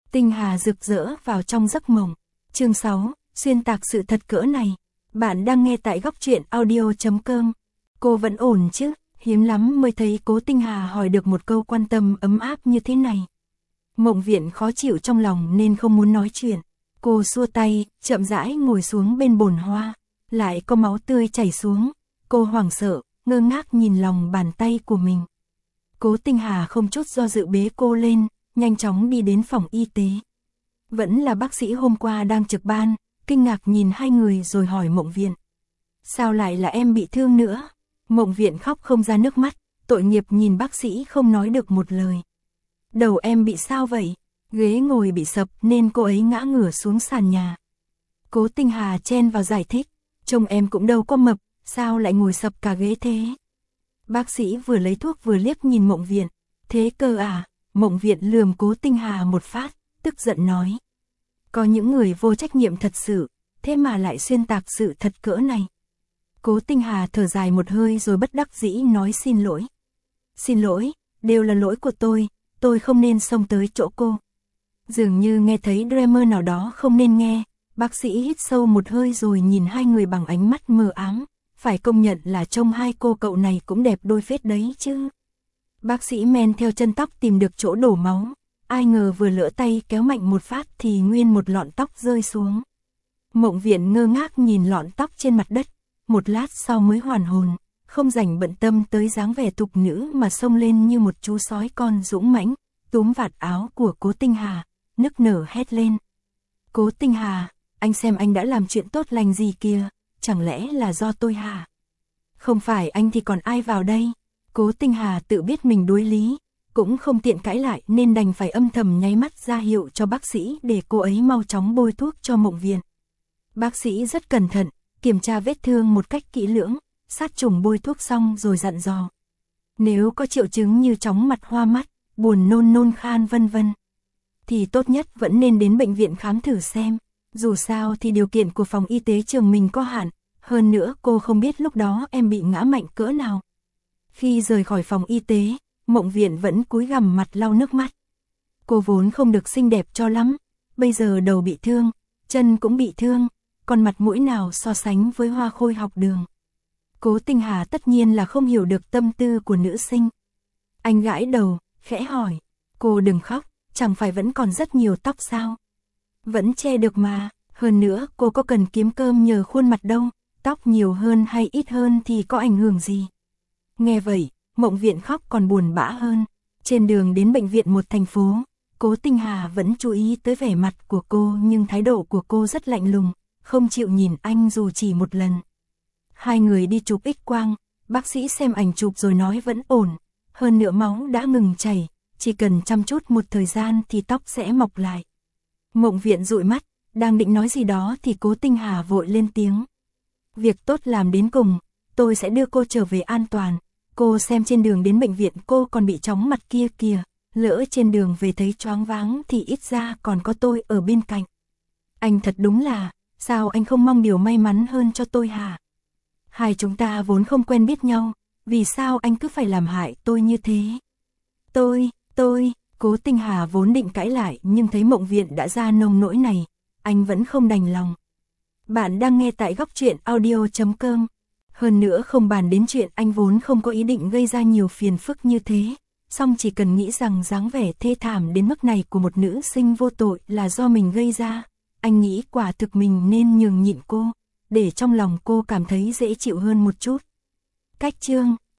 Tinh Hà rực rỡ vào trong giấc mộng. Chương 6, xuyên tạc sự thật cỡ này. Bạn đang nghe tại góc truyện audio.com. Cô vẫn ổn chứ? Hiếm lắm mới thấy Cố Tinh Hà hỏi được một câu quan tâm ấm áp như thế này. Mộng Viện khó chịu trong lòng nên không muốn nói chuyện. Cô xua tay, chậm rãi ngồi xuống bên bồn hoa. Lại có máu tươi chảy xuống. Cô hoảng sợ, ngơ ngác nhìn lòng bàn tay của mình. Cố Tinh Hà không chút do dự bế cô lên, nhanh chóng đi đến phòng y tế. Vẫn là bác sĩ hôm qua đang trực ban, kinh ngạc nhìn hai người rồi hỏi Mộng Viện. Sao lại là em bị thương nữa? Mộng Viện khóc không ra nước mắt, tội nghiệp nhìn bác sĩ không nói được một lời. Đầu em bị sao vậy? Ghế ngồi bị sập nên cô ấy ngã ngửa xuống sàn nhà. Cố Tinh Hà chen vào giải thích, trông em cũng đâu có mập, sao lại ngồi sập cả ghế thế? Bác sĩ vừa lấy thuốc vừa liếc nhìn Mộng Viện. Thế cơ à? Mộng Viện lườm Cố Tinh Hà một phát, tức giận nói. Có những người vô trách nhiệm thật sự, thế mà lại xuyên tạc sự thật cỡ này. Cố Tinh Hà thở dài một hơi rồi bất đắc dĩ nói xin lỗi. Xin lỗi, đều là lỗi của tôi không nên xông tới chỗ cô. Dường như nghe thấy dreamer nào đó không nên nghe, bác sĩ hít sâu một hơi rồi nhìn hai người bằng ánh mắt mờ ám. Phải công nhận là trông hai cô cậu này cũng đẹp đôi phết đấy chứ. Bác sĩ men theo chân tóc tìm được chỗ đổ máu. Ai ngờ vừa lỡ tay kéo mạnh một phát thì nguyên một lọn tóc rơi xuống. Mộng Viện ngơ ngác nhìn lọn tóc trên mặt đất. Một lát sau mới hoàn hồn, không rảnh bận tâm tới dáng vẻ tục nữ mà xông lên như một chú sói con dũng mãnh, túm vạt áo của Cố Tinh Hà, nức nở hét lên. Cố Tinh Hà, anh xem anh đã làm chuyện tốt lành gì kìa, chẳng lẽ là do tôi hả? Không phải anh thì còn ai vào đây? Cố Tinh Hà tự biết mình đối lý, cũng không tiện cãi lại nên đành phải âm thầm nháy mắt ra hiệu cho bác sĩ để cô ấy mau chóng bôi thuốc cho Mộng Viện. Bác sĩ rất cẩn thận, kiểm tra vết thương một cách kỹ lưỡng, sát trùng bôi thuốc xong rồi dặn dò. Nếu có triệu chứng như chóng mặt hoa mắt, buồn nôn nôn khan vân vân, thì tốt nhất vẫn nên đến bệnh viện khám thử xem. Dù sao thì điều kiện của phòng y tế trường mình có hạn, hơn nữa cô không biết lúc đó em bị ngã mạnh cỡ nào. Khi rời khỏi phòng y tế, Mộng Viện vẫn cúi gằm mặt lau nước mắt. Cô vốn không được xinh đẹp cho lắm, bây giờ đầu bị thương, chân cũng bị thương, còn mặt mũi nào so sánh với hoa khôi học đường. Cố Tinh Hà tất nhiên là không hiểu được tâm tư của nữ sinh. Anh gãi đầu, khẽ hỏi, cô đừng khóc, chẳng phải vẫn còn rất nhiều tóc sao? Vẫn che được mà, hơn nữa cô có cần kiếm cơm nhờ khuôn mặt đâu, tóc nhiều hơn hay ít hơn thì có ảnh hưởng gì. Nghe vậy, Mộng Viện khóc còn buồn bã hơn. Trên đường đến bệnh viện một thành phố, Cố Tinh Hà vẫn chú ý tới vẻ mặt của cô nhưng thái độ của cô rất lạnh lùng, không chịu nhìn anh dù chỉ một lần. Hai người đi chụp X-quang, bác sĩ xem ảnh chụp rồi nói vẫn ổn, hơn nữa máu đã ngừng chảy, chỉ cần chăm chút một thời gian thì tóc sẽ mọc lại. Mộng Viện dụi mắt, đang định nói gì đó thì Cố Tinh Hà vội lên tiếng. Việc tốt làm đến cùng, tôi sẽ đưa cô trở về an toàn. Cô xem trên đường đến bệnh viện cô còn bị chóng mặt kia kìa, lỡ trên đường về thấy choáng váng thì ít ra còn có tôi ở bên cạnh. Anh thật đúng là, sao anh không mong điều may mắn hơn cho tôi hả? Hai chúng ta vốn không quen biết nhau, vì sao anh cứ phải làm hại tôi như thế? Cố Tinh Hà vốn định cãi lại nhưng thấy Mộng Viện đã ra nông nỗi này, anh vẫn không đành lòng. Bạn đang nghe tại góc truyện audio.com. Hơn nữa không bàn đến chuyện anh vốn không có ý định gây ra nhiều phiền phức như thế, song chỉ cần nghĩ rằng dáng vẻ thê thảm đến mức này của một nữ sinh vô tội là do mình gây ra, anh nghĩ quả thực mình nên nhường nhịn cô, để trong lòng cô cảm thấy dễ chịu hơn một chút. Cách chương